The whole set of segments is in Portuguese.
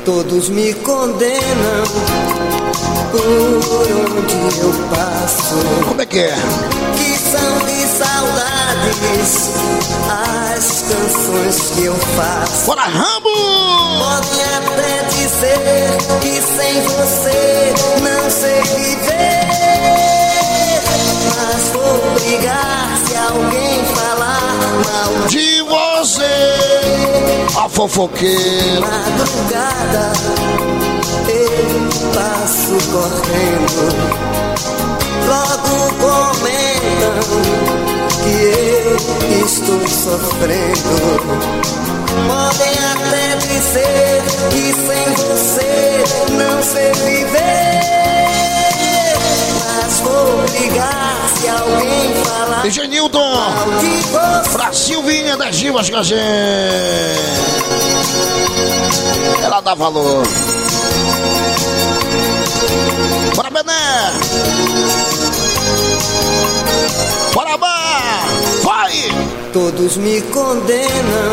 Todos me condenam por onde eu passo. Como é que é? Que são de saudades as canções que eu faço. Bora, Rambo! Podem até dizer que sem você não sei viver, mas vou brigar se alguém falar mal de você. A fofoqueira. Madrugada eu passo correndo, logo comentam que eu estou sofrendo. Podem até dizer que sem você não sei viver, mas vou ligar se alguém falar. DJ Nilton, pra Silvinha das Divas com a gente. Ela dá valor. Bora, Bené! Bora, Bar! Vai! Todos me condenam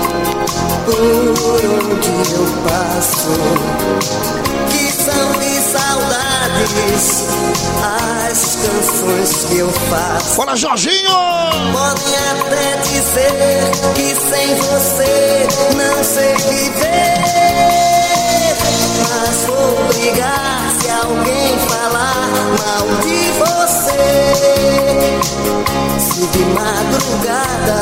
por onde eu passo. Que são de saudades as canções que eu faço. Bora, Jorginho! Podem até dizer que sem você não sei viver, mas vou brigar se alguém falar mal de você. Se de madrugada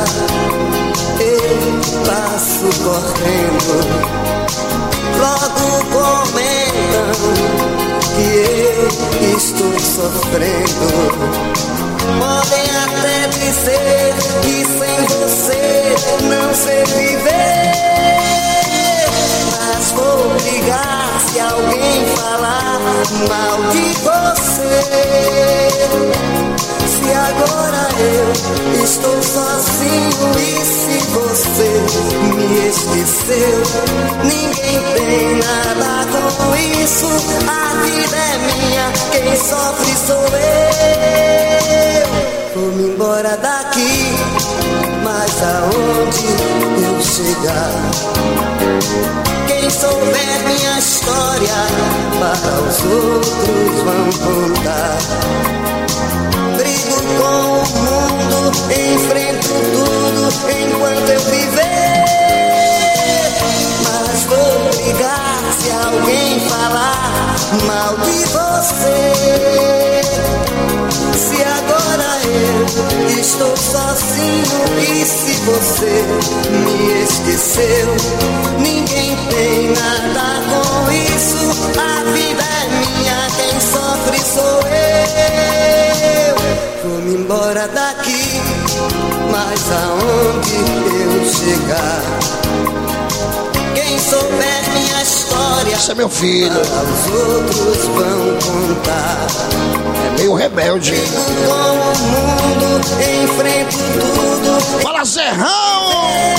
eu passo correndo, logo comentam que eu estou sofrendo. Podem até dizer que sem você não sei viver, mas vou ligar se alguém falar mal de você. Se agora eu estou sozinho e se você me esqueceu, ninguém tem nada com isso. A vida é minha, quem sofre sou eu. Vou-me embora daqui, mas aonde eu chegar, quem souber minha história para os outros vão contar. Brigo com o mundo, enfrento tudo enquanto eu viver, mas vou brigar se alguém falar mal de você. Se agora eu estou sozinho e se você me esqueceu, ninguém tem nada com isso. A vida é minha, quem sofre sou eu. Vou-me embora daqui, mas aonde eu chegar, quem souber minha história, esse é meu filho, os outros vão contar. É meio rebelde. Com o mundo, enfrento tudo. Fala, Zerrão!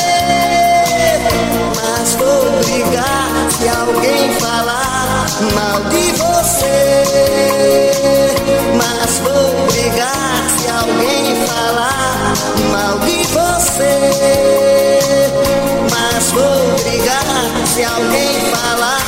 Mas vou brigar se alguém falar mal de você. Mas vou brigar se alguém falar mal de você. Mas vou brigar se alguém falar.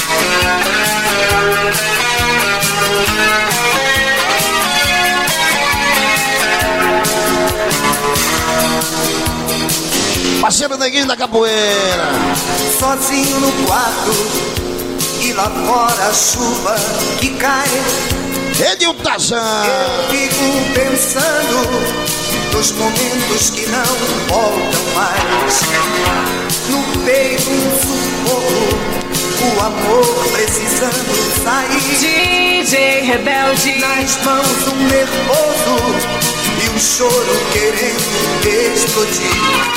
Parceiro Neguinho da Capoeira. Sozinho no quarto e lá fora a chuva que cai. Ele e o Tazan. Eu fico pensando nos momentos que não voltam mais. No peito um sufoco, o amor precisando sair. DJ Rebelde. Nas mãos um nervoso e um choro querendo explodir.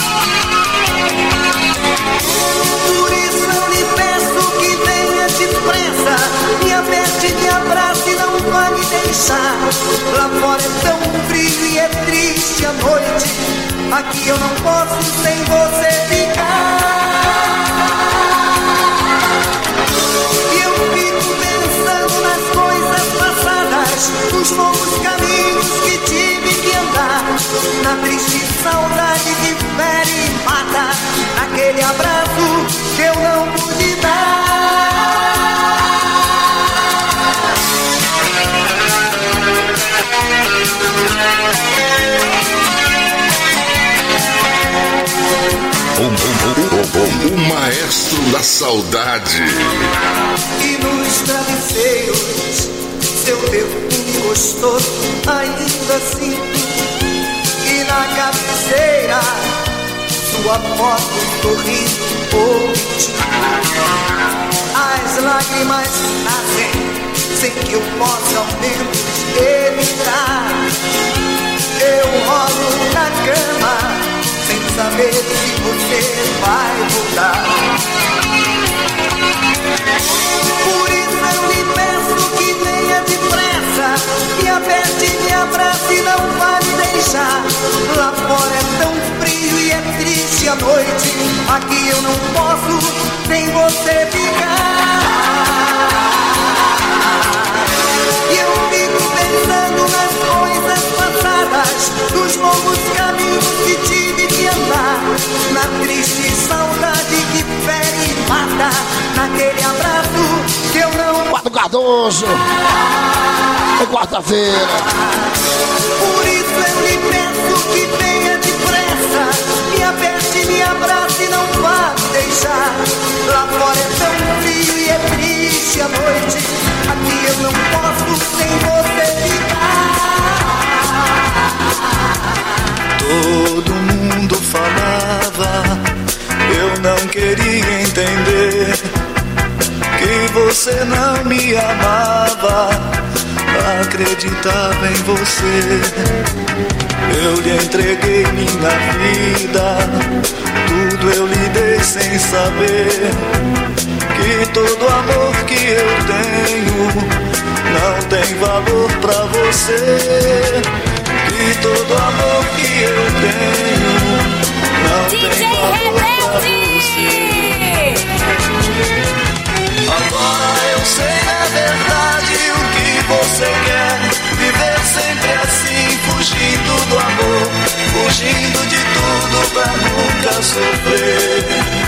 Por isso eu lhe peço que venha depressa, me aperte, me abrace e não vá me deixar. Lá fora é tão frio e é triste a noite, aqui eu não posso sem você ficar. E eu fico pensando nas coisas passadas, nos longos caminhos que tive que andar, na triste saudade que fere e mata, naquele abraço que eu não pude dar. E eu fico pensando nas coisas passadas, nos longos caminhos que tive que andar, na triste saudade que fere e mata, naquele abraço que eu não pude dar. Astro da Saudade. E nos travesseiros, seu perfume gostoso ainda sinto. E na cabeceira, sua foto sorrindo por ti. As lágrimas nascem sem que eu possa ao menos evitar. Eu rolo na cama sem saber se você vai voltar. Por isso eu lhe peço que venha depressa, me aperte, me abrace e não vá me deixar. Lá fora é tão frio e é triste a noite, aqui eu não posso sem você ficar. E eu fico pensando nas coisas passadas, nos longos caminhos que tive de andar, na triste saudade que fere e mata, naquele abraço que eu não... Quatro Cardoso, é quarta-feira. Por isso eu lhe peço que venha depressa, me aperte, me abrace e não vá me deixar. Lá fora é tão frio e é triste a noite, aqui eu não posso sem você ficar. Todo mundo falava, eu não queria entender que você não me amava, acreditava em você. Eu lhe entreguei minha vida, tudo eu lhe dei sem saber que todo amor que eu tenho não tem valor pra você. Que todo amor que eu tenho não tem valor pra você. Agora eu sei na verdade o que você quer. Viver sempre assim, fugindo do amor, fugindo de tudo pra nunca sofrer.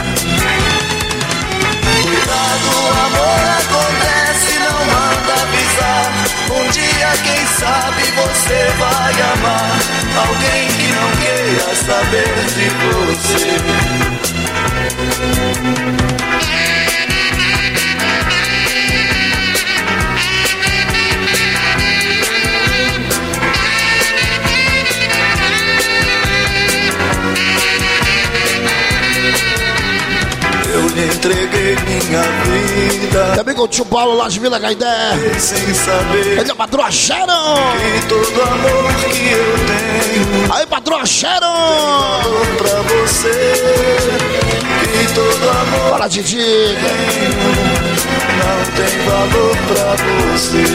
Cuidado, o amor acontece, não manda avisar. Um dia, quem sabe, você vai amar alguém que não queira saber de você. Eu lhe entreguei minha vida. Meu amigo tio Paulo lá de Vila Gaidé, sem saber ele é patroa Sharon. que todo amor que eu tenho Aí, patroa Sharon, valor pra você. Que todo amor fala Didi, não tem valor pra você.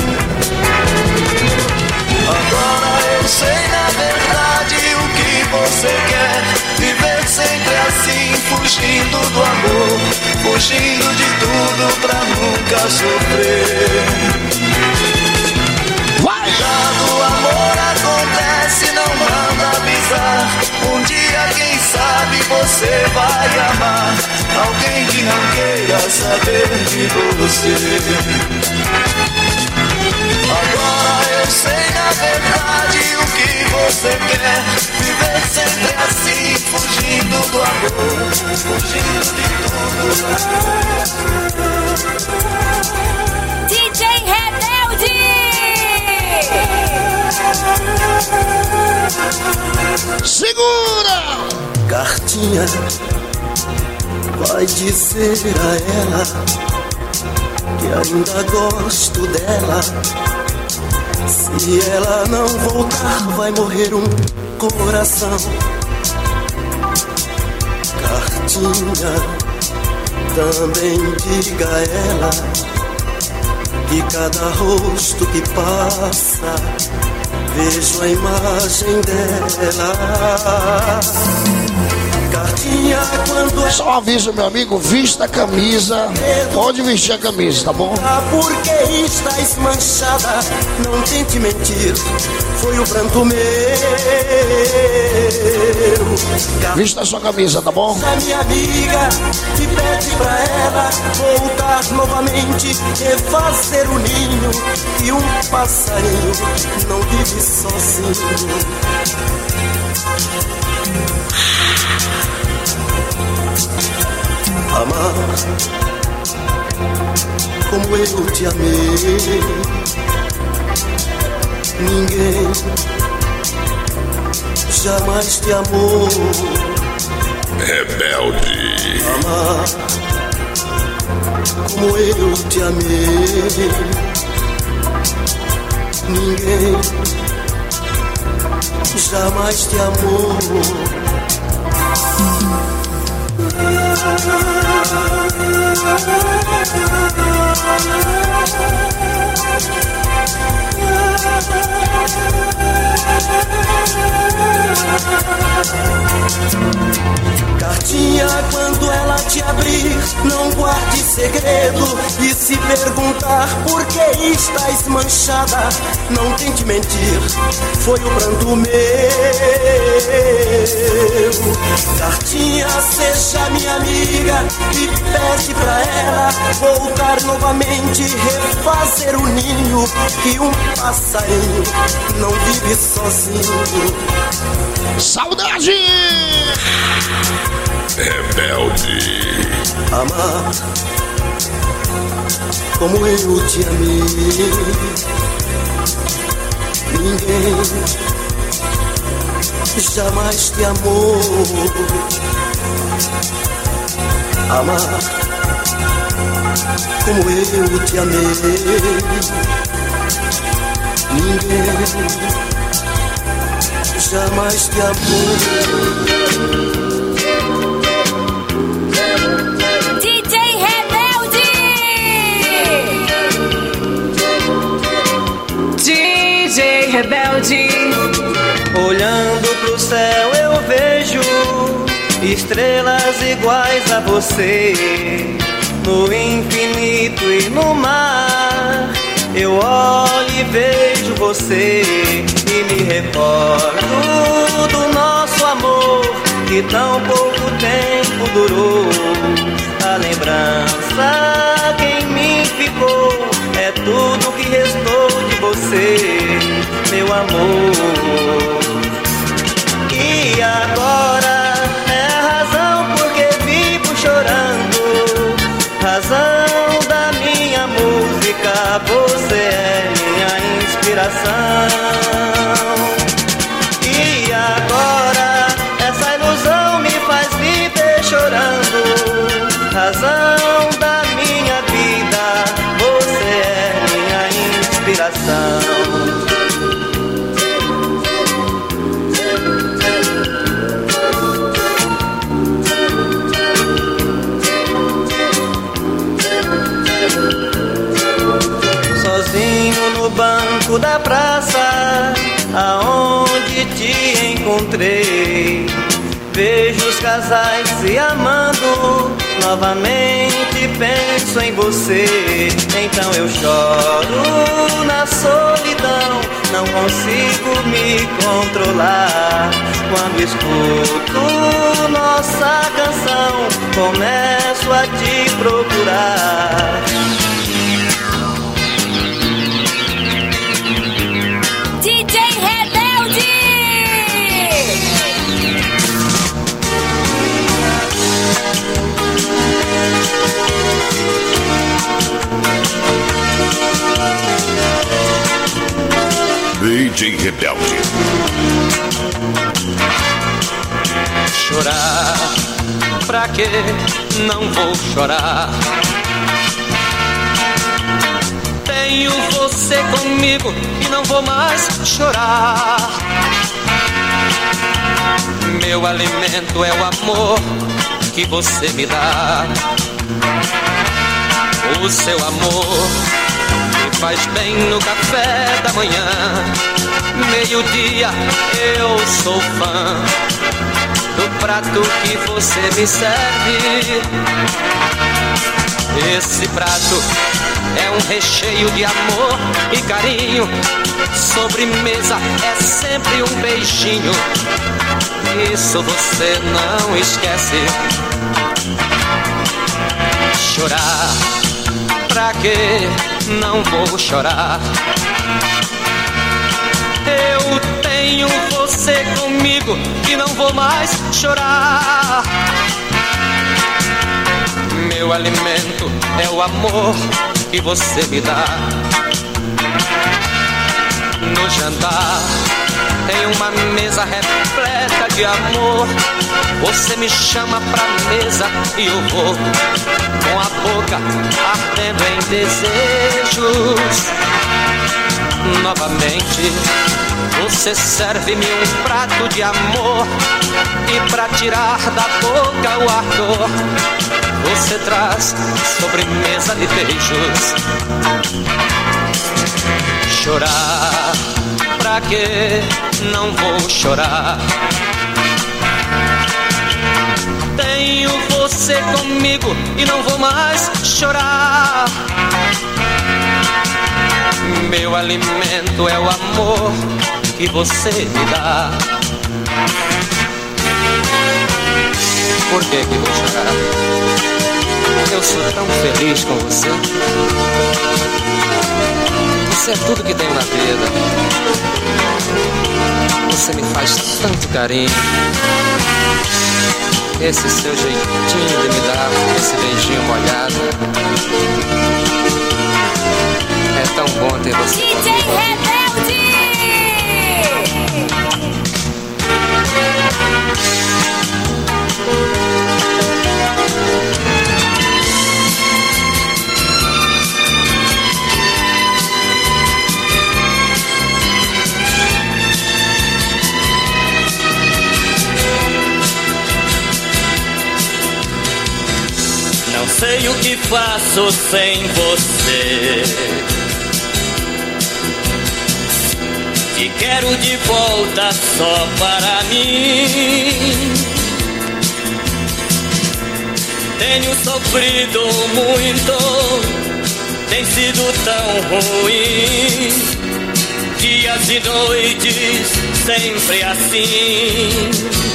Agora eu sei na verdade o que você quer. Viver sempre assim, fugindo do amor, fugindo de tudo pra nunca sofrer. vai! Quando o amor acontece, não manda avisar. Um dia, quem sabe, você vai amar alguém que não queira saber de você. Agora eu sei na verdade o que você quer. Viver sempre assim, fugindo do amor, fugindo de tudo. DJ Rebelde! Segura! Cartinha, vai dizer a ela que ainda gosto dela. Se ela não voltar, vai morrer um coração. Cartinha, também diga a ela que cada rosto que passa vejo a imagem dela. Cartinha, quando Só um aviso, meu amigo, vista a camisa. Pode vestir a camisa, tá bom? porque estás manchada, não tente mentir, foi o pranto meu. Vista a sua camisa, tá bom? A minha amiga te pede pra ela voltar novamente e fazer o ninho, que um passarinho não vive sozinho. amar como eu te amei. Ninguém jamais te amou. Rebelde. Amar como eu te amei. Ninguém jamais te amou. Cartinha, quando ela te abrir, não guarde segredo. E se perguntar por que estás manchada, não tente mentir, foi o pranto meu. Cartinha, seja minha amiga e pede pra ela voltar novamente, refazer o ninho, que um passarinho não vive sozinho. Saudade! Rebelde. Amar como eu te amei. Ninguém jamais te amou. Amar como eu te amei. Ninguém jamais te amou. DJ Rebelde! DJ Rebelde. Olhando pro céu eu vejo estrelas iguais a você. No infinito e no mar eu olho e vejo você. E me recordo do nosso amor, que tão pouco tempo durou. A lembrança que em mim ficou é tudo que restou de você, meu amor. E agora é a razão porque vivo chorando, razão da minha música. Você é minha inspiração. E agora essa ilusão me faz viver chorando, razão da minha vida. Você é minha inspiração. Sozinho no banco da praça, aonde te encontrei, vejo os casais se amando, novamente penso em você. Então eu choro na solidão, não consigo me controlar. Quando escuto nossa canção, começo a te procurar. DJ Rebelde! DJ Rebelde. Chorar, pra quê? Não vou chorar. Tenho você comigo e não vou mais chorar. Meu alimento é o amor que você me dá. O seu amor me faz bem no café da manhã. Meio-dia eu sou fã do prato que você me serve. Esse prato é um recheio de amor e carinho. Sobremesa é sempre um beijinho. Isso você não esquece. Chorar, pra quê? Não vou chorar. Eu tenho você comigo e não vou mais chorar. Meu alimento é o amor que você me dá. No jantar tem uma mesa repleta de amor. Você me chama pra mesa e eu vou, com a boca ardendo em desejos. Novamente você serve-me um prato de amor, e pra tirar da boca o ardor você traz sobremesa de beijos. Chorar, pra quê? Não vou chorar. Tenho você comigo e não vou mais chorar. Meu alimento é o amor que você me dá. Por que vou chorar? Eu sou tão feliz com você. Você é tudo que tenho na vida. Você me faz tanto carinho. Esse seu jeitinho de me dar esse beijinho molhado. É tão bom ter você DJ comigo. Rebelde! Não sei o que faço sem você. Te quero de volta só para mim. Tenho sofrido muito, tem sido tão ruim. Dias e noites sempre assim.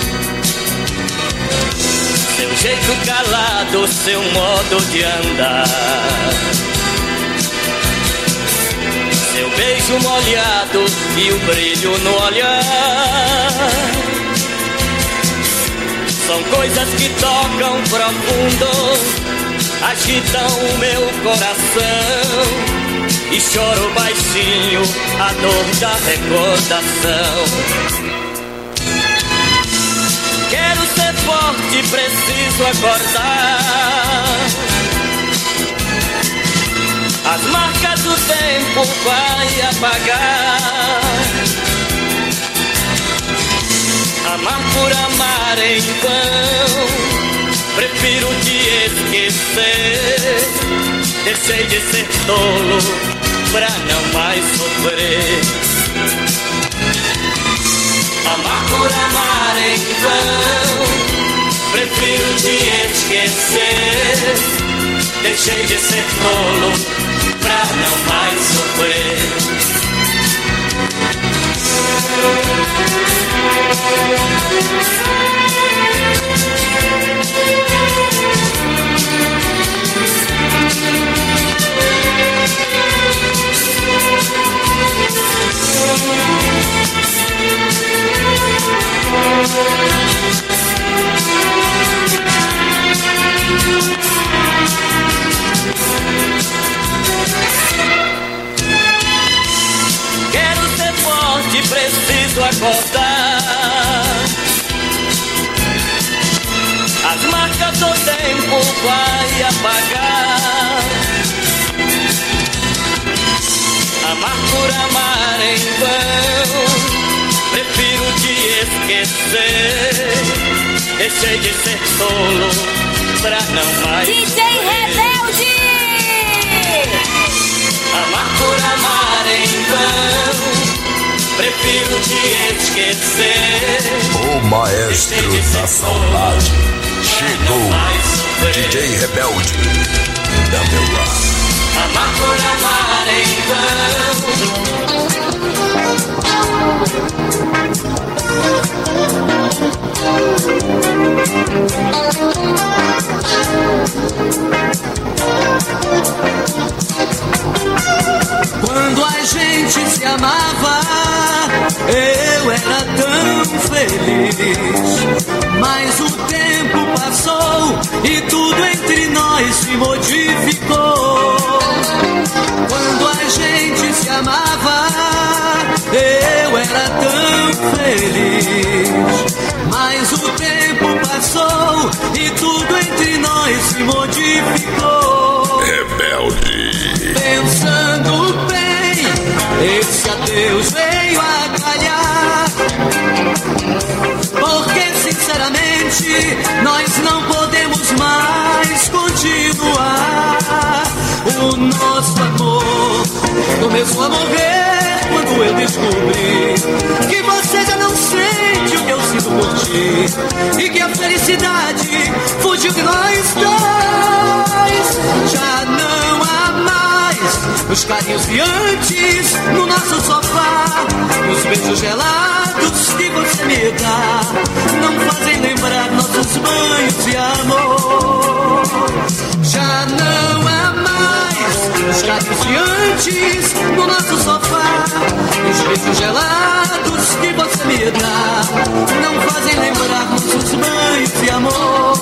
Seu jeito calado, seu modo de andar, seu beijo molhado e o brilho no olhar, são coisas que tocam profundo, agitam o meu coração, e choro baixinho a dor da recordação. Quero ser forte, preciso acordar. As marcas do tempo vai apagar. Amar por amar em vão, prefiro te esquecer. Deixei de ser tolo pra não mais sofrer. Amar por amar em vão, prefiro te esquecer. Deixei de ser tolo pra não mais sofrer. Quero ser forte, preciso acordar. As marcas do tempo vai apagar. Amar por amar em vão, prefiro te esquecer. Deixei de ser tolo pra não mais DJ Rebelde! Amar por amar em vão, prefiro te esquecer. O maestro da saudade chegou. DJ Rebelde, da meu lado. Amar por amar em vão. Quando a gente se amava, eu era tão feliz. Mas o tempo passou e tudo entre nós se modificou. Quando a gente se amava, eu era tão feliz. Mas o tempo passou e tudo entre nós se modificou. Rebelde. Pensando bem, esse adeus veio a calhar. Porque sinceramente nós não podemos mais continuar. O nosso amor começou a morrer quando eu descobri que você já não sente o que eu sinto por ti, e que a felicidade fugiu de nós dois. Já não há mais os carinhos de antes no nosso sofá. Os beijos gelados que você me dá não fazem lembrar nossos banhos de amor. Já não há mais os carinhos de antes no nosso sofá. Os beijos gelados que você me dá não fazem lembrar nossos banhos de amor.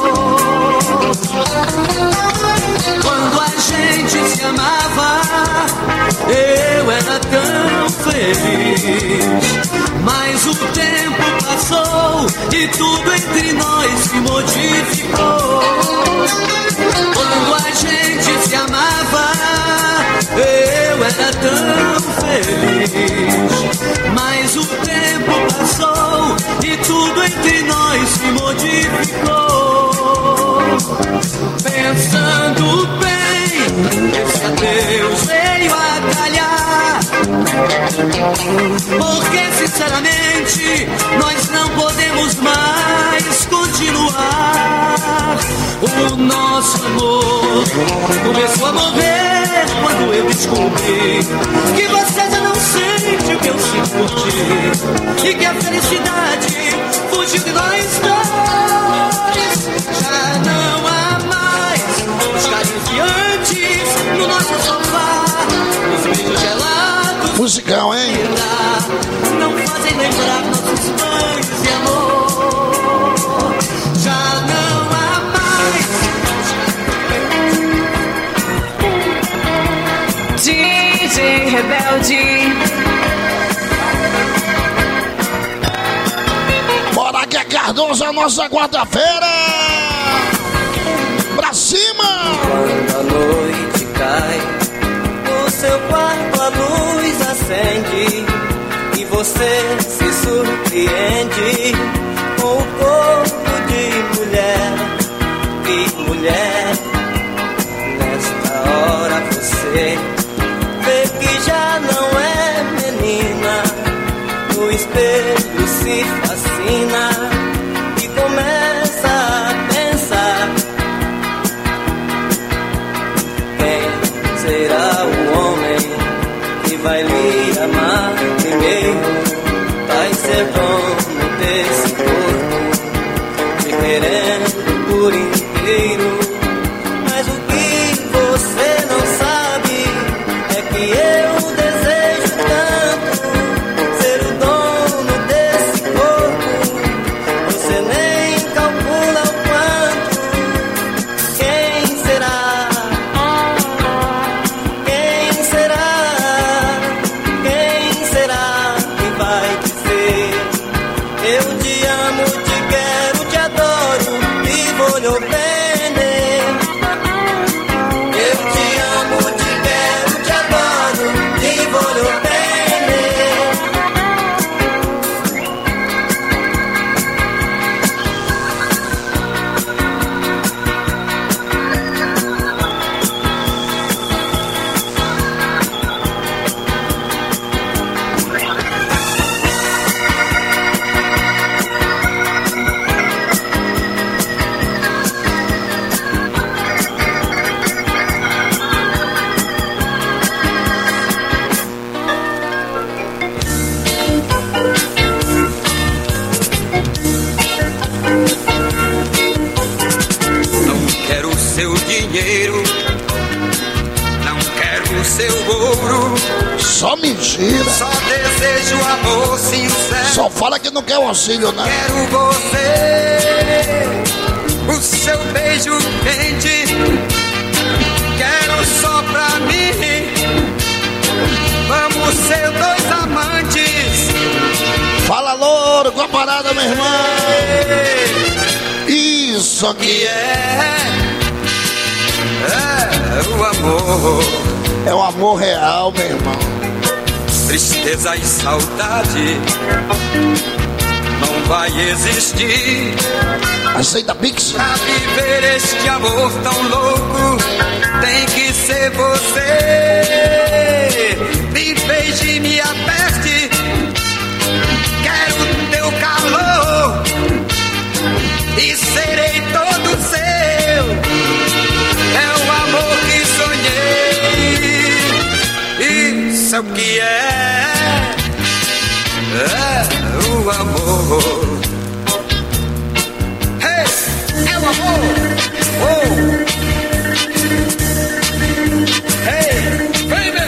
Quando a gente se amava, eu era tão feliz. Mas o tempo passou e tudo entre nós se modificou. Quando a gente se amava, eu era tão feliz. Mas o tempo passou e tudo entre nós se modificou. Pensando bem, esse adeus veio a calhar. Porque sinceramente nós não podemos mais continuar. O nosso amor começou a morrer quando eu descobri que você já não sente o que eu sinto por ti, e que a felicidade fugiu de nós dois. Já não há mais os carinhos de antes no nosso sofá. Os beijos gelados musicão, hein? Não fazem lembrar nossos banhos de amor. Já não há mais. DJ Rebelde. Bora que é Cardoso, a nossa quarta-feira. Pra cima! Quando a noite cai, no seu quarto a luz acende e você se surpreende com o corpo de mulher. E mulher, nesta hora você vê que já não é menina. No espelho se fascina e começa a pensar: quem será o homem que vai lhe amar primeiro? Vai ser dono desse corpo, te querendo por inteiro. Mas o que você não sabe é que eu desejo tanto ser o dono desse corpo. Você nem calcula o quanto. Quem será? Quem será? Quem será que vai dizer: eu te amo, te quero, te adoro e voglio bene. Eu te amo, te quero, te adoro e voglio bene. Não quero seu dinheiro, não quero seu ouro, Só mentira. só desejo amor sincero. Só fala que não quer o auxílio, né? Quero você o seu beijo quente, quero só pra mim. Vamos ser dois amantes. Fala, louro, com a parada, meu irmão. Isso aqui é o amor. É o amor real, meu irmão. Tristeza e saudade não vai existir. Aceita Pix? Pra viver este amor tão louco, tem que ser você. Me beije, me aperte, quero teu calor e serei todo seu. É o amor que sonhei. Isso é o que é o amor. Hey, é o amor. Oh. Hey, baby.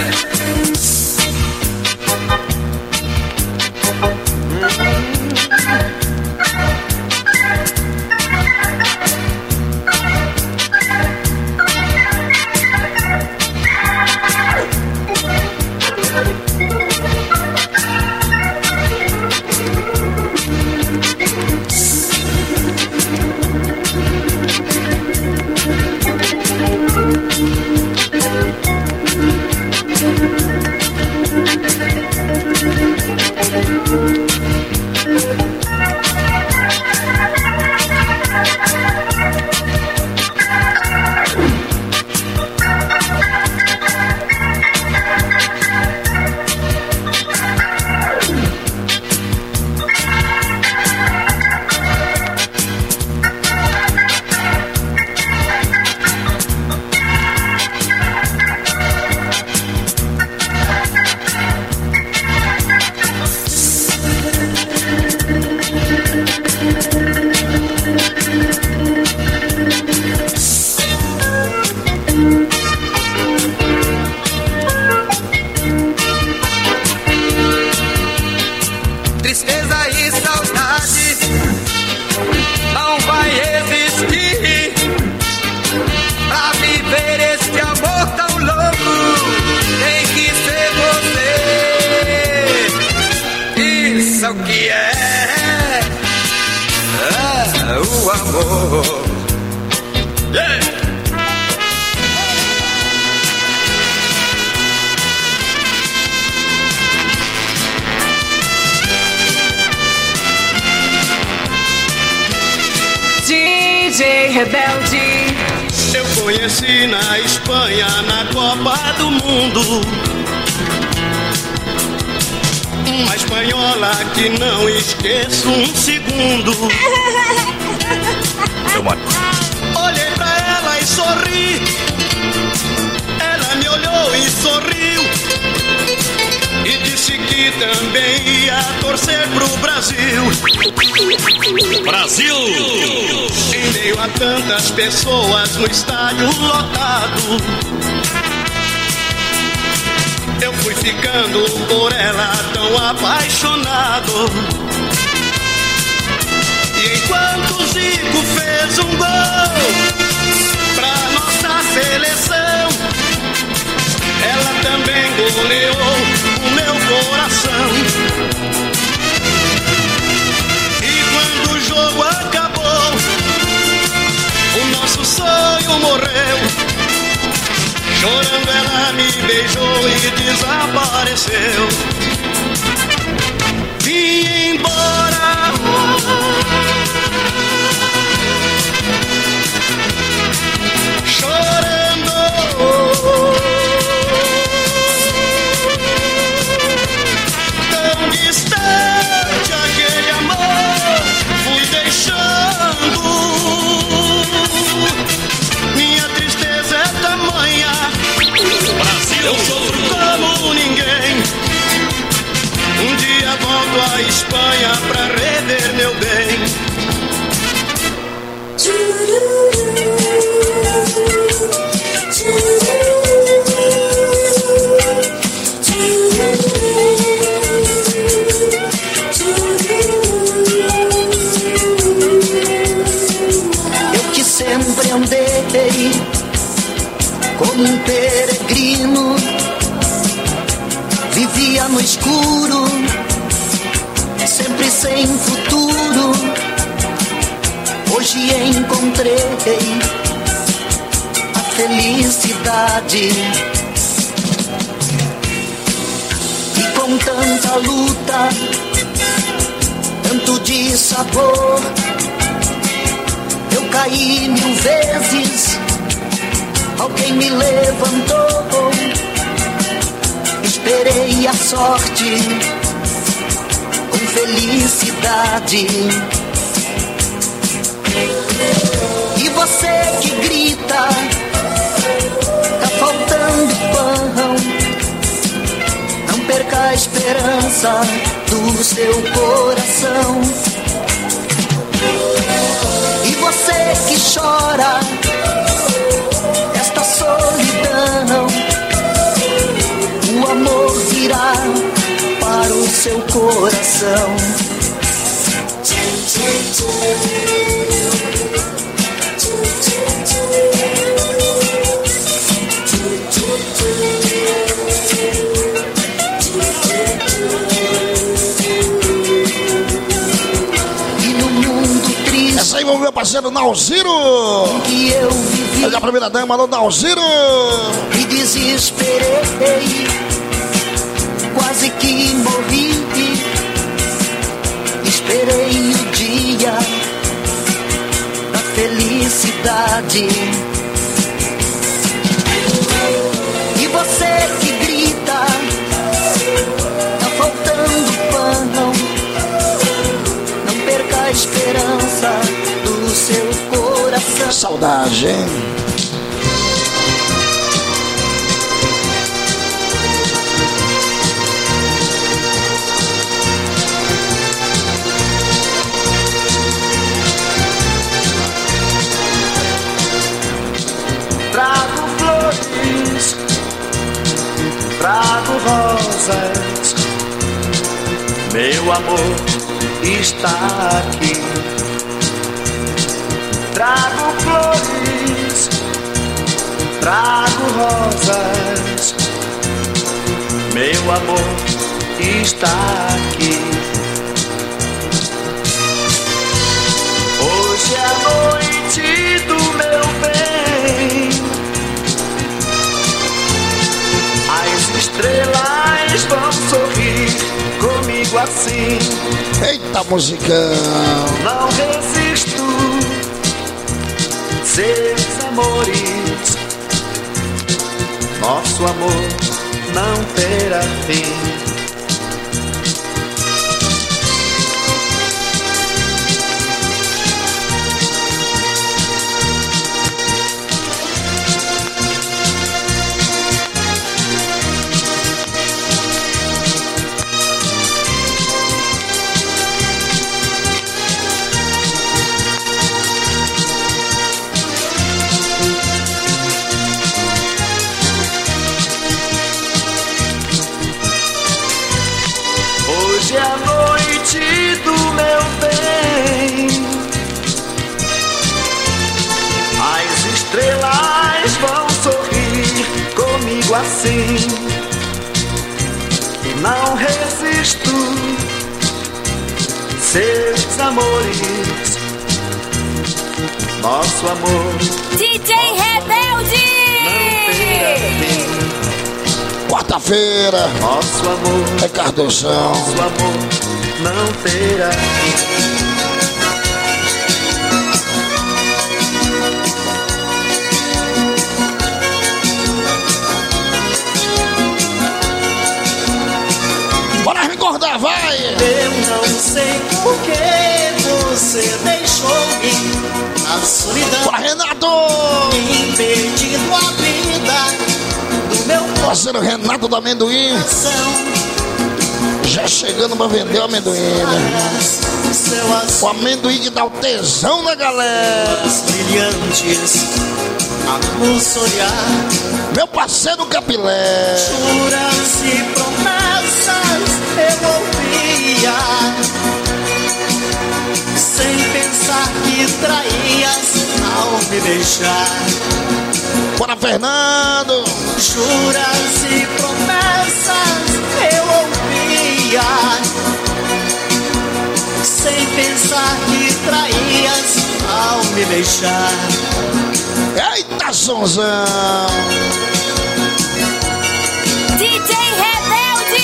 DJ Rebelde. Eu conheci na Espanha, na Copa do Mundo, uma espanhola que não esqueço um segundo. Olhei pra ela e sorri, ela me olhou e sorriu, e disse que também ia torcer pro Brasil. Brasil! Em meio a tantas pessoas no estádio lotado, eu fui ficando por ela tão apaixonado. E enquanto o Zico fez um gol pra nossa seleção, ela também goleou o meu coração. E quando o jogo acabou, o nosso sonho morreu. Chorando ela me beijou e desapareceu. Vim embora, chorando, tão distante aquele amor fui deixando. Minha tristeza é tamanha, Brasil. Eu sofro como ninguém. Vivia no escuro, sempre sem futuro. Hoje encontrei a felicidade. E com tanta luta, tanto dissabor, eu caí 1000 vezes, alguém me levantou. Esperei a sorte com felicidade. E você que grita, tá faltando pão, não perca a esperança do seu coração. E você que chora esta solidão, o amor virá para o seu coração. E no mundo triste, essa aí vamos ver o parceiro Nalziro, que eu vivi, olha a primeira dama do Nalziro. Me desesperei, quase que morri. Esperei o dia da felicidade. E você que grita, tá faltando pão, não perca a esperança do seu coração. Saudade, hein? Trago flores, trago rosas, meu amor está aqui. Trago flores, trago rosas, meu amor está aqui. Hoje é a noite do meu bem, as estrelas vão sorrir comigo assim. Eita, musicão! Não resisto, seus amores, nosso amor não terá fim. Hoje é a noite do meu bem, as estrelas vão sorrir comigo assim. Não resisto, seus amores, nosso amor DJ Rebelde! Quarta-feira, nosso amor é Cardoção. Nosso amor não terá fim. Bora recordar, vai! Eu não sei por que você deixou-me na solidão. Bora, Renato! Impedindo a vida do meu Parceiro Renato do Amendoim, coração. já chegando pra vender o amendoim, né? O amendoim que dá o tesão na galera. Brilhantes a nos olhar, Meu parceiro Capilé. juras e promessas eu ouvia, sem pensar que traías ao me beijar. Bora, Fernando. Juras e promessas deixar. Eita, sonzão! DJ Rebelde!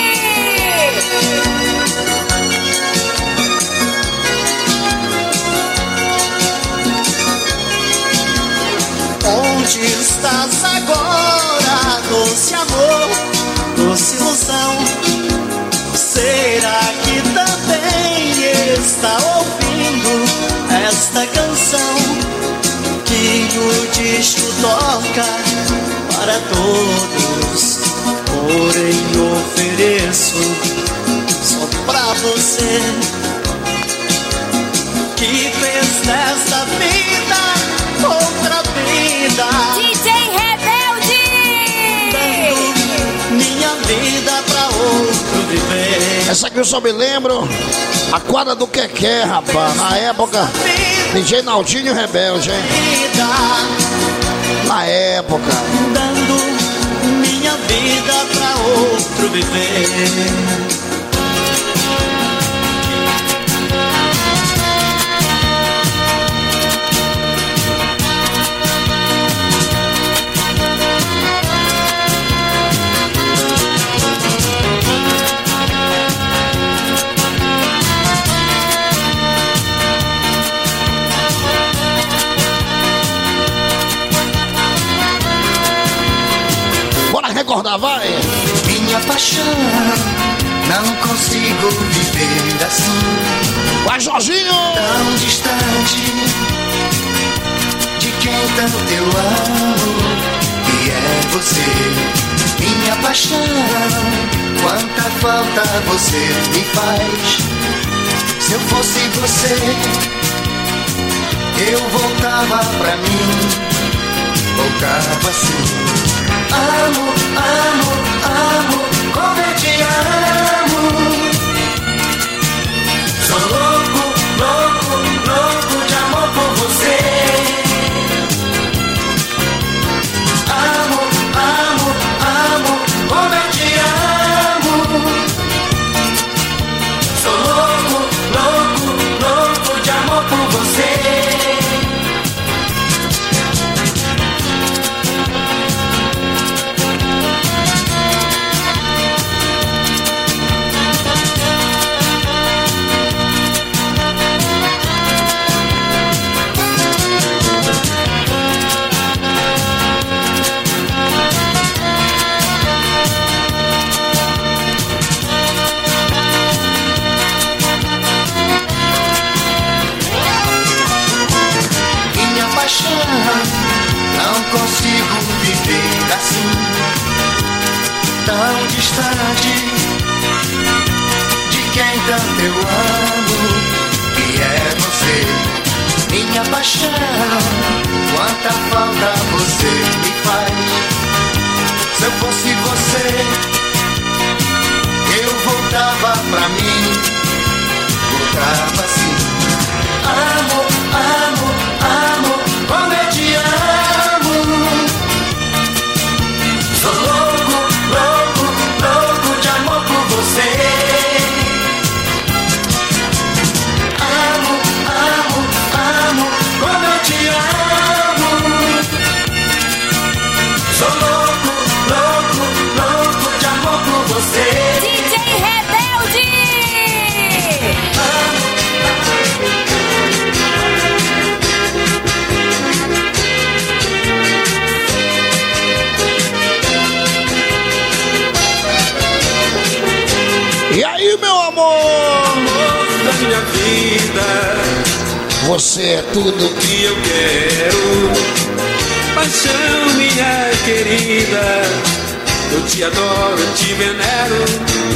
Onde estás agora, doce amor, doce ilusão? Será que também está ouvindo esta canção que o disco toca para todos? Porém ofereço só pra você, que fez desta vida outra vida. DJ Rebelde! Dando minha vida pra outro viver. Essa aqui eu só me lembro, a quadra do Quequé, rapaz. Na época, DJ Naldinho Rebelde, hein? Na época. Dando minha vida pra outro viver. Recordar, vai! Minha paixão, não consigo viver assim. Vai, Jorginho! Tão distante de quem tanto eu amo, e é você. Minha paixão, quanta falta você me faz. Se eu fosse você, eu voltava pra mim, voltava assim. Amo, amo, amo, como eu te amo. Sou louco, louco, louco de amor por você. Amo, amo, amo, como eu te amo. Sou louco, louco, louco de amor por você. Não consigo viver assim, tão distante de quem tanto eu amo, e é você. Minha paixão, quanta falta você me faz. Se eu fosse você, eu voltava pra mim, voltava assim. Amo, amo, amo, como eu te amo. Sou louco, louco, louco de amor por você. Amo, amo, amo, como eu te amo. Sou louco, louco, louco de amor por você. DJ Rebelde! E aí, meu amor? Amor da minha vida, você é tudo que eu quero. Paixão, minha querida, eu te adoro, eu te venero.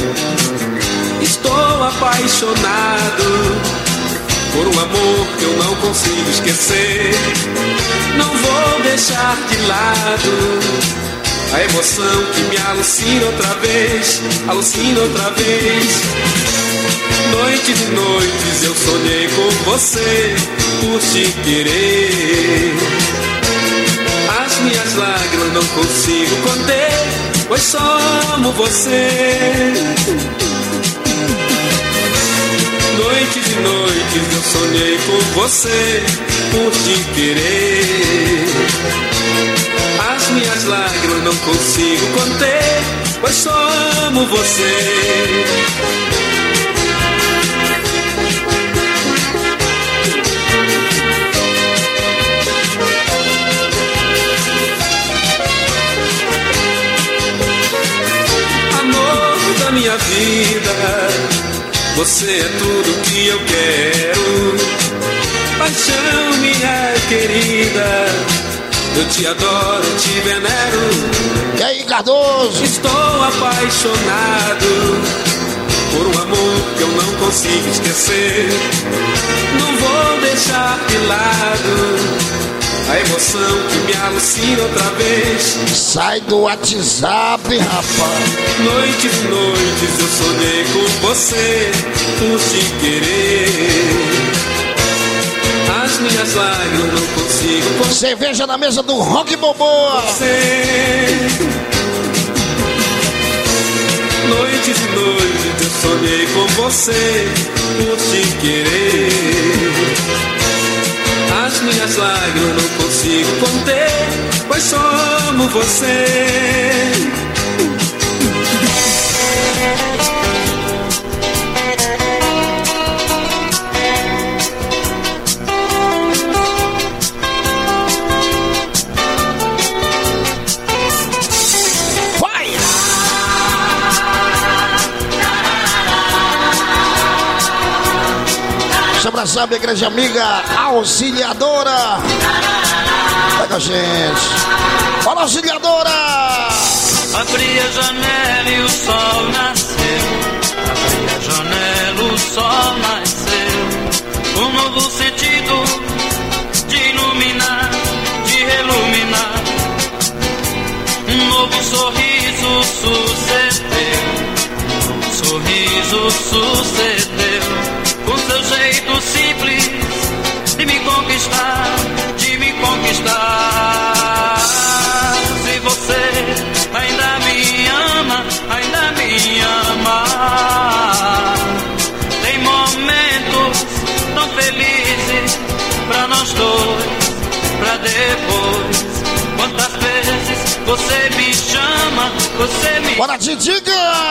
Estou apaixonado por um amor que eu não consigo esquecer. Não vou deixar de lado a emoção que me alucina outra vez, alucina outra vez. Noites e noites eu sonhei com você, por te querer. As minhas lágrimas não consigo conter, pois só amo você. Noites e noites eu sonhei com você, por te querer. As minhas lágrimas não consigo conter, pois só amo você. Amor da minha vida, você é tudo que eu quero. Paixão, minha querida, eu te adoro, te venero. E aí, Cardoso? Estou apaixonado por um amor que eu não consigo esquecer. Não vou deixar de lado a emoção que me alucina outra vez. Sai do WhatsApp, rapaz. Noites e noites eu sonhei com você, por te querer. As minhas lágrimas não consigo. Cerveja na mesa do Rock Boboa. Noites e noites eu sonhei com você, por te querer. As minhas lágrimas não consigo conter, pois só amo você. Abraçar minha grande amiga Auxiliadora. Vai com a gente. Fala, Auxiliadora! Abri a janela e o sol nasceu. Abri a janela, o sol nasceu. Um novo sentido de iluminar, de reluminar. Um novo sorriso sucedeu. Um novo sorriso sucedeu. Com seu jeito simples de me conquistar, de me conquistar. Se você ainda me ama, ainda me ama. Tem momentos tão felizes pra nós dois, pra depois. Quantas vezes você me chama, você me... Bora, Didiga!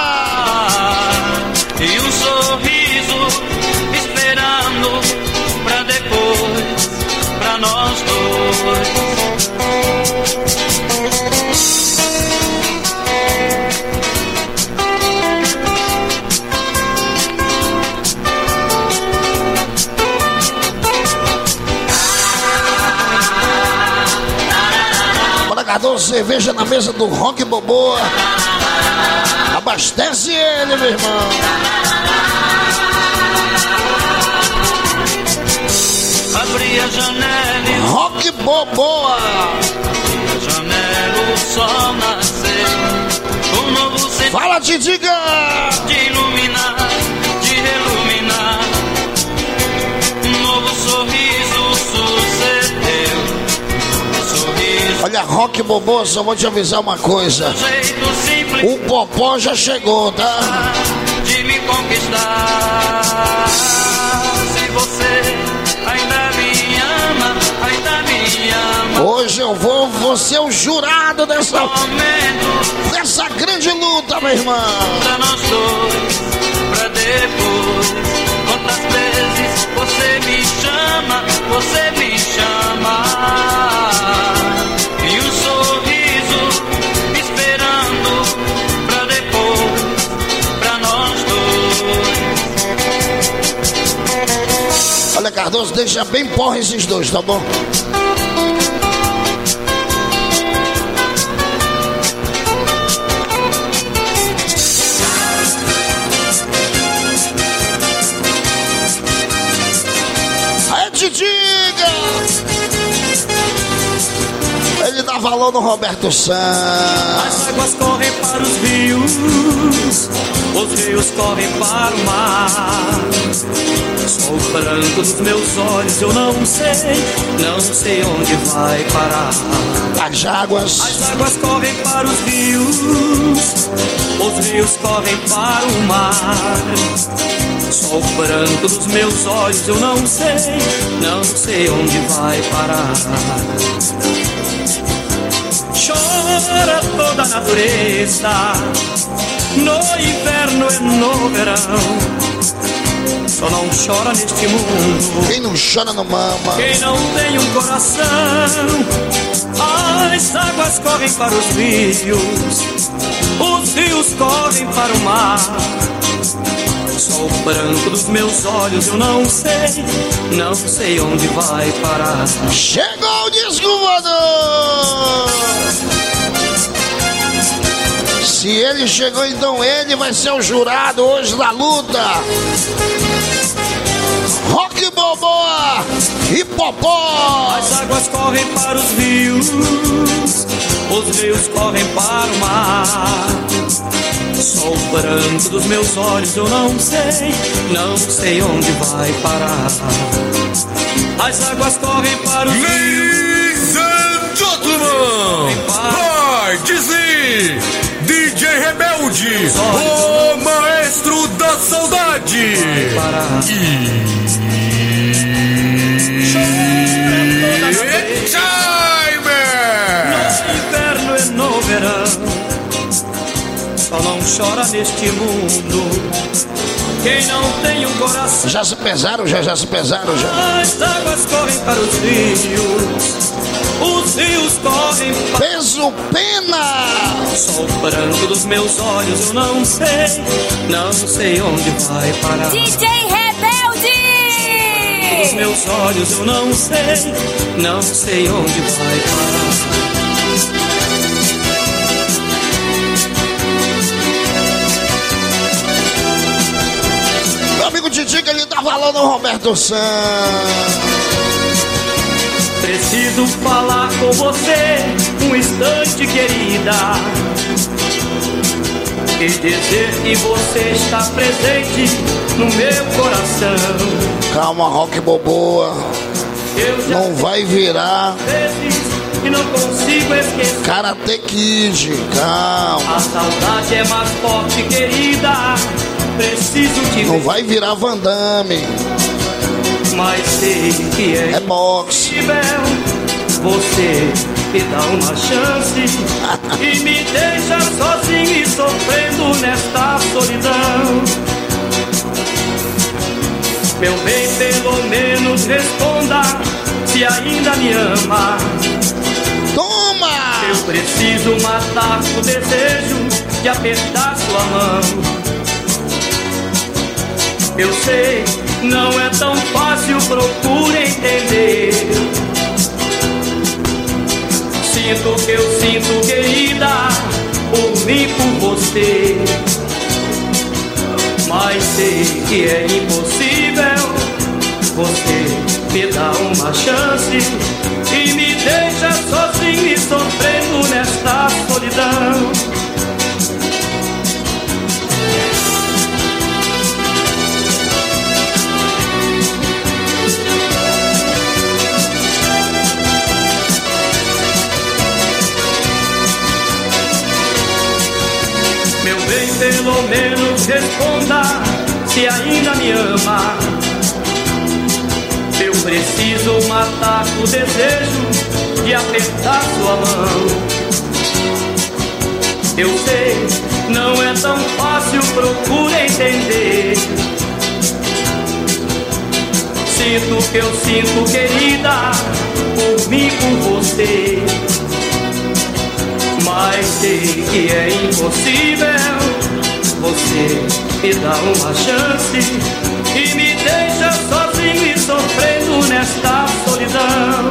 E um sorriso esperando pra depois, pra nós dois. Bora, Cardoso, cerveja na mesa do Rock Boboa. Abastece ele, meu irmão. Abri a janela e Rock Boboa. Abri a janela, o sol nasceu. Um novo sentido. Fala, Didiga! De iluminar, de reluminar. Um novo sorriso sucedeu. Um sorriso. Olha, Rock Boboa, só vou te avisar uma coisa. O Popó já chegou, tá? De me conquistar. Se você ainda me ama, ainda me ama. Hoje eu vou ser o jurado dessa grande luta, meu irmão. Pra nós dois, pra depois. Quantas vezes você me chama, você me chama. E um sorriso esperando pra depois, pra nós dois. Olha, Cardoso, deixa bem porra esses dois, tá bom? Aí te diga! Ele dá valor no Roberto Santos. As águas correm para os rios correm para o mar. Só o branco dos meus olhos, eu não sei onde vai parar. As águas correm para os rios correm para o mar. Só o branco dos meus olhos, eu não sei onde vai parar. Chora toda a natureza, no inverno e no verão. Só não chora neste mundo quem não chora não mama. Quem não tem um coração. As águas correm para os rios correm para o mar. Só o branco dos meus olhos, eu não sei onde vai parar. Chegou o disco voador! Se ele chegou, então ele vai ser o jurado hoje da luta. Rock Balboa e Popó. As águas correm para os rios correm para o mar. Só o branco dos meus olhos, eu não sei onde vai parar. As águas correm para os Ladies and gentlemen, vai dizer DJ Rebelde, o maestro da saudade. No inverno e no verão, só não chora neste mundo quem não tem um coração. Já se pesaram, já se pesaram, já. As águas correm para os rios correm para... Peso pena. Só o branco dos meus olhos, eu não sei onde vai parar. DJ Rebelde! Dos meus olhos, eu não sei onde vai parar. Meu amigo Titi, que ele tá falando o Roberto Santos. Preciso falar com você um instante, querida, e dizer que você está presente no meu coração. Calma, Rock Balboa. Não vai virar e não consigo esquecer. Karate Kid, calma. A saudade é mais forte, querida. Preciso te não vai virar Van Damme. Mas sei que é boxe. Você me dá uma chance e me deixa sozinho e sofrendo nesta solidão. Meu bem, pelo menos responda se ainda me ama. Toma! Eu preciso matar o desejo de apertar sua mão. Eu sei, não é tão fácil, procura entender. Sinto o que eu sinto, querida, por mim, por você. Mas sei que é impossível. Você me dá uma chance e me deixa sozinho e sofrendo nesta solidão. Pelo menos responda se ainda me ama. Eu preciso matar o desejo de apertar sua mão. Eu sei, não é tão fácil, procura entender. Sinto o que eu sinto, querida, por mim, por você. Mas sei que é impossível. Você me dá uma chance e me deixa sozinho e sofrendo nesta solidão.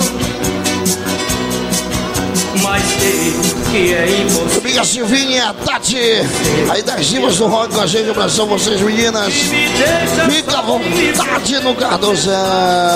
Mas sei que é impossível. Amiga Silvinha e a Tati, aí das divas do rock com a gente, abração vocês meninas. Fica à vontade no Cardozão.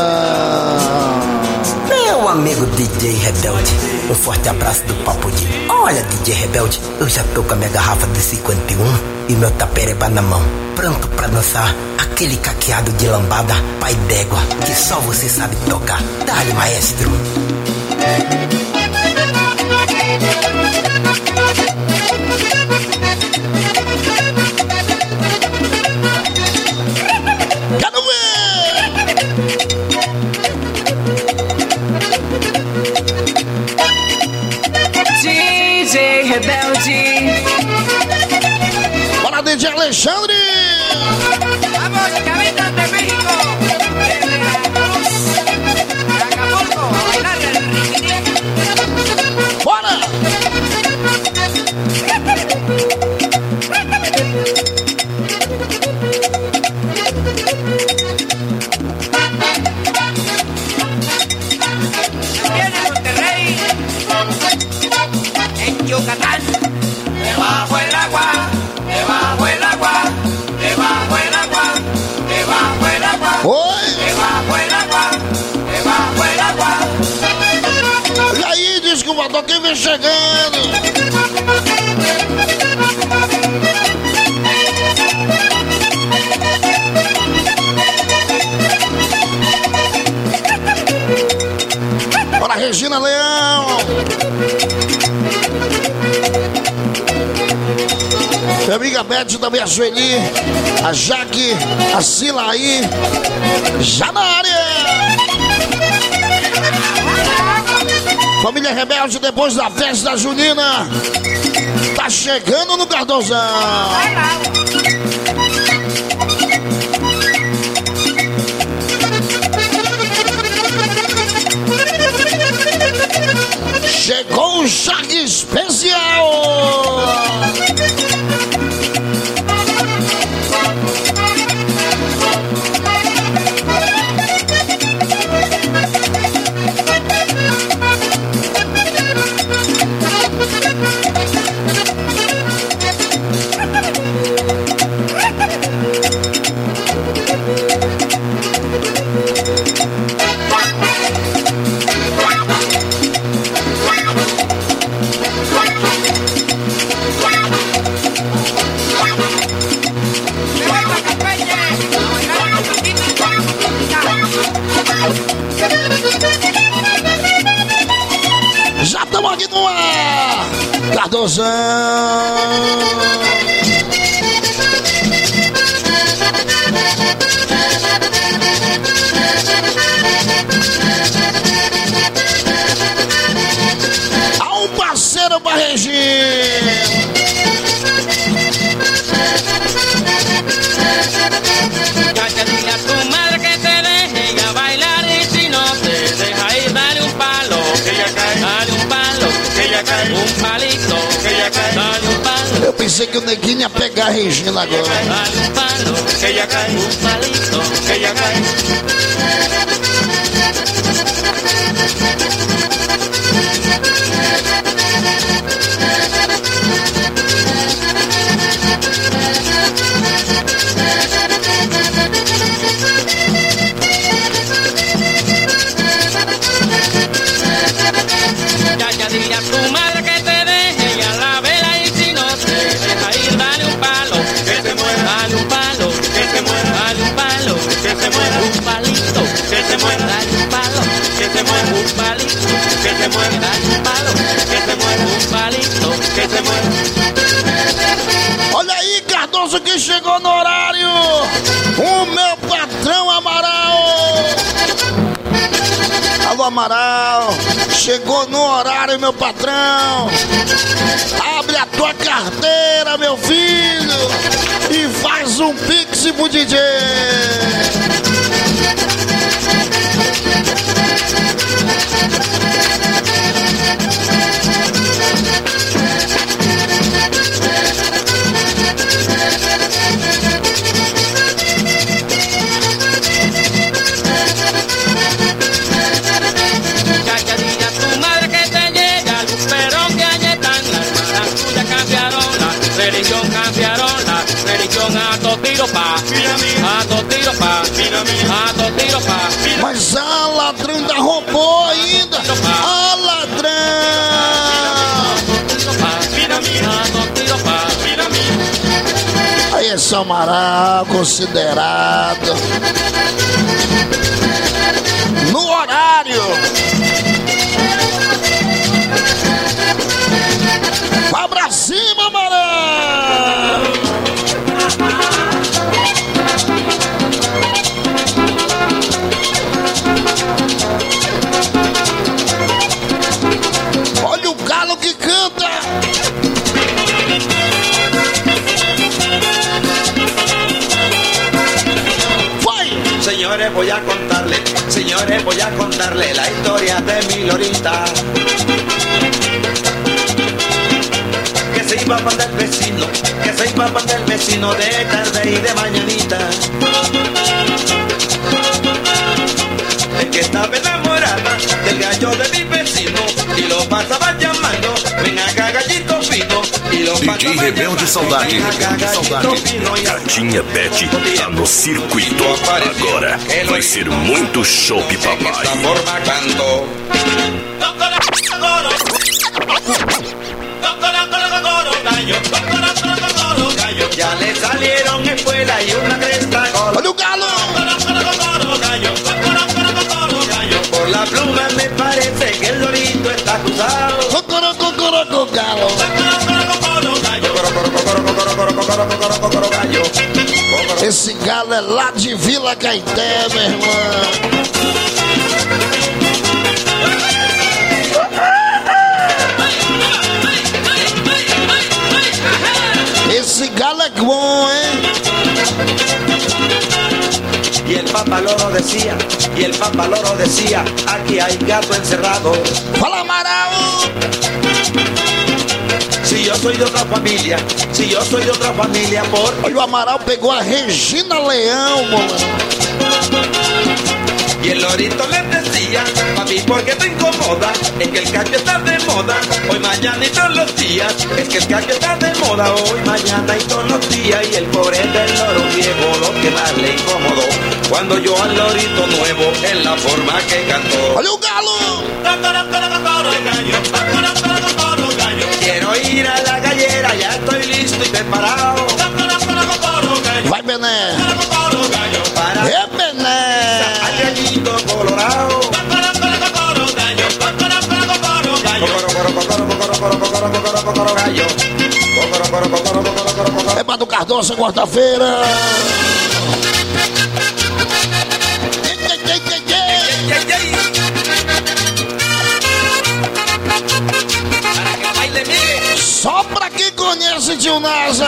Meu amigo DJ Rebelde, um forte abraço do Papo de Olha, DJ Rebelde, eu já tô com a minha garrafa de 51 e meu tapereba na mão, pronto pra dançar aquele caqueado de lambada, pai d'égua, que só você sabe tocar. Dá-lhe, maestro. Quero ver! DJ Rebelde. Bora, DJ Alexandre! Vamos, cabinas de México, de Veracruz, de Acapulco, a bailar el riquitín. Bora! Viene Monterrey, en Yucatán, debajo el agua, debajo el agua, debajo el agua, debajo el agua, Oi! debajo el agua, debajo el agua. E aí, desculpador, quem vem chegando? Bora, Regina Leão! Minha amiga Beth, também a Sueli, a Jaque, a Silaí, já na área! Família Rebelde, depois da festa junina, tá chegando no Cardozão! Chegou o charque especial! Já estamos aqui no ar! Cardozão! Há um parceiro pra Regina! Cacha, dile a tu madre que te deje ir a bailar y si no te deja ir, dale un palo, que ya cae, dale un palo, que ya cae, un palito, que ya cae, dale un palo. Eu pensei que o neguinho ia pegar a Regina agora. Dale un palo, que ya cae, un palito, que ya cae. Ya dile a tu madre que te deje y a la vela y si no te deja ir, dale un palo, que se muera, dale un palo, que se muera, dale un palo, que se muera, un palito, que se muera, dale un palo, que se muera, un palito, que se muera, dale un palo, que se muera, un palito, que se muera. Olha aí, Cardoso, que chegou no horário! O meu patrão Amaral! Alô, Amaral! Chegou no horário, meu patrão! Abre a tua carteira, meu filho! E faz um pix pro DJ! Cacha, dile a tu madre que te llega luz, pero que allá están las maracuyas, cambiaron la religión a todo tiro pa, a todo tiro pa, a todo tiro pa. Mas a ladrão ainda roubou ainda! A ladrão! Esse Amaral considerado no horário. Vai pra cima, Amaral! Olha o galo que canta! Señores, voy a contarle la historia de mi lorita, que se iba para el vecino, de tarde y de mañanita, el que estaba enamorada del gallo de mi vecino y lo pasaba llamando, ven acá gallito fino. DJ Rebelde Saudade. Gatinha Beth tá no circuito. Agora vai ser muito show, papai. Ya le salieron espuela y una cresta. ¡Olha o galo! Por la pluma me parece que el lorito está cruzado. Galo. Esse galo é lá de Vila Caeté, meu irmão. Esse galo é bom, hein? Y el Papa Loro decía, aquí hay gato encerrado. Fala, Amaral! Si yo soy de otra familia, por... Olha, o Amaral pegou a Regina Leão, mano. Y el lorito le decía, papi, ¿por qué te incomoda? Es que el cambio está de moda, hoy, mañana y todos los días. Es que el cambio está de moda, hoy, mañana y todos los días. Y el pobre del loro viejo, lo que más le incomodó, cuando yo al lorito nuevo, en la forma que cantó. ¡Olha o galo! Quiero ir a la gallera, ya estoy listo y preparado. Vai, Bené! Para Bené! al gallito colorado. É para do Cardoso, quarta-feira. Só pra quem conhece Tio Nasa.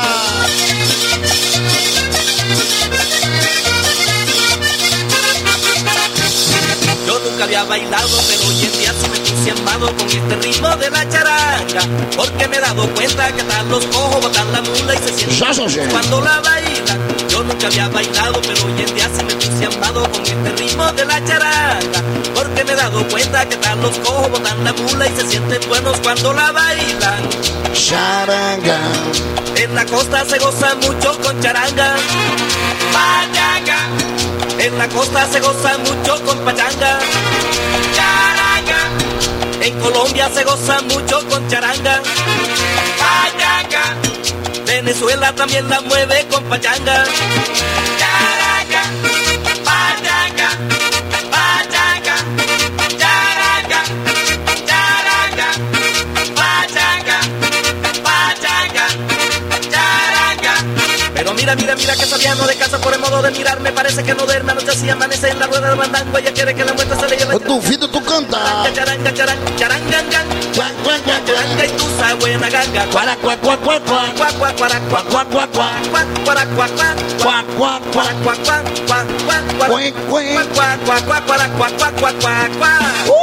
Yo nunca había bailado, pero hoy en día sí me he entusiasmado con este ritmo de la charanga, porque me he dado cuenta que tal los cojo, botan la mula y se sienten cuando la bailan. Yo nunca había bailado, pero hoy en día sí me he entusiasmado con este ritmo de la charanga, porque me he dado cuenta que tal los cojo, botan la mula y se sienten buenos cuando la bailan. Charanga. En la costa se goza mucho con charanga. Pachanga. En la costa se goza mucho con pachanga. Charanga. En Colombia se goza mucho con charanga. Pachanga. Venezuela también la mueve con pachanga. Charanga. Pachanga. Pachanga. Charanga. Charanga. Pachanga. Pachanga. Charanga. Pero mira que Sabiano de casa por el modo de mirar, me parece que no duerme, anoche así amanece en la rueda del bandango, ella quiere que la muestra se le lleve. Eu duvido tu cantar. Charanga, charanga, charanga, charanga, y tu sabes buena ganga. Cuara, cuá, cuá, cuá, cuá. Cuá, cuá, cuara, cuá, cuá, cuá, cuá. Cuá, cuá, cuá, cuá, cuá, cuá, cuá, cuá, cuá, cuá, cuá, cuá, cuá, cuá, cuá, cuá, cuá, cuá, cuá, cuá.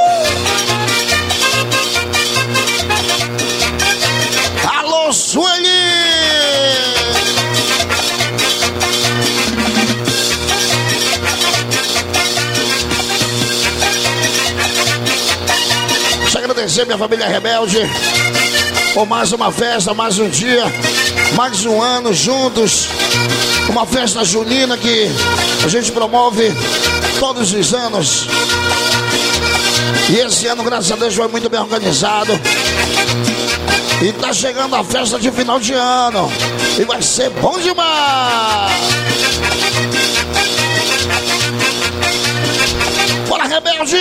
Alô, Sueli! Deixa eu agradecer minha família Rebelde por mais uma festa, mais um dia, mais um ano juntos. Uma festa junina que a gente promove todos os anos. E esse ano, graças a Deus, foi muito bem organizado. E tá chegando a festa de final de ano. E vai ser bom demais. Bora, Rebelde!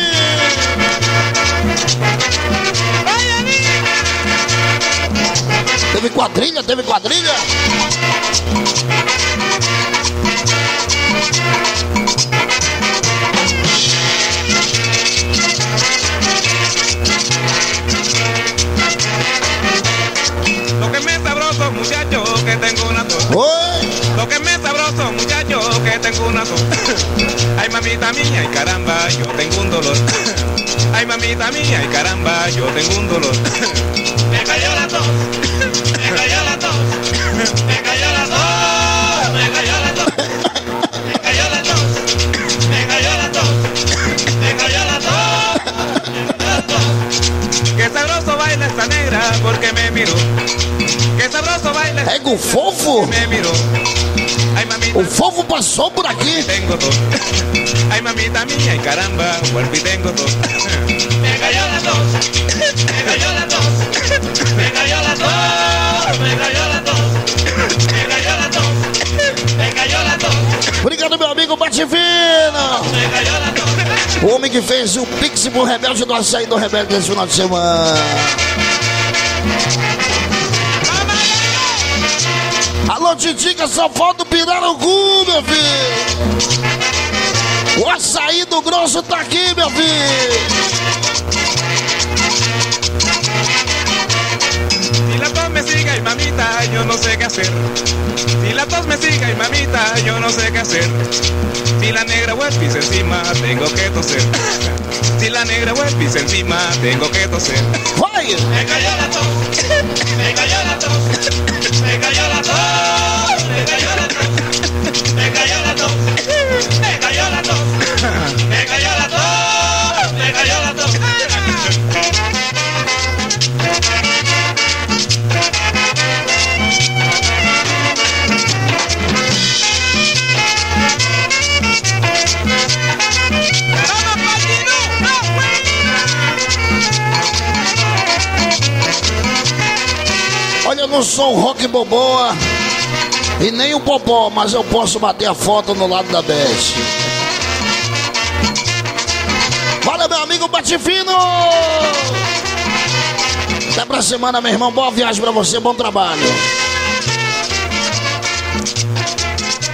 Teve quadrilha, teve quadrilha. Lo que me sabroso, muchacho, que tengo una tos. Lo que me sabroso, muchacho, que tengo una tos. Ay, mamita mía, y caramba, yo tengo un dolor. Ay, mamita mía, y caramba, yo tengo un dolor. Me cayó la tos, me cayó la tos, me cayó la tos, me cayó la tos, me cayó la tos, me cayó la tos, me cayó la tos, me cayó la tos. Qué sabroso baila esta negra porque me miró. Qué sabroso baila. Pega o fofo. Me miró. Ay, mamita, o fofo passou por aqui. Tengo tos. Ay, mamita mía, y caramba, vuelvo y tengo tos. Me cayó la tos, me cayó la tos, me cayó la tos, me cayó la tos, me cayó la tos, me cayó la tos. Obrigado, meu amigo Bate Fino. Me cayó la tos. O homem que fez o Pix pro Rebelde do Açaí do Rebelde desse final de semana. Alô, Titica, só falta o Pirarucu, meu filho. O Açaí do Grosso tá aqui, meu filho. Si la tos me sigue y mamita, yo no sé qué hacer. Si la tos me sigue y mamita, yo no sé qué hacer. Si la negra huelpis encima, tengo que toser. Si la negra huelpis encima, tengo que toser. ¡Vaya! Me cayó la tos, me cayó la tos, me cayó la tos, me cayó la tos, me cayó la tos, me cayó la tos, me cayó la tos, me cayó la tos. Olha, eu não sou um rock boboa e nem um popó, mas eu posso bater a foto no lado da Beth. Valeu, meu amigo Bate Fino! Até pra semana, meu irmão. Boa viagem pra você, bom trabalho.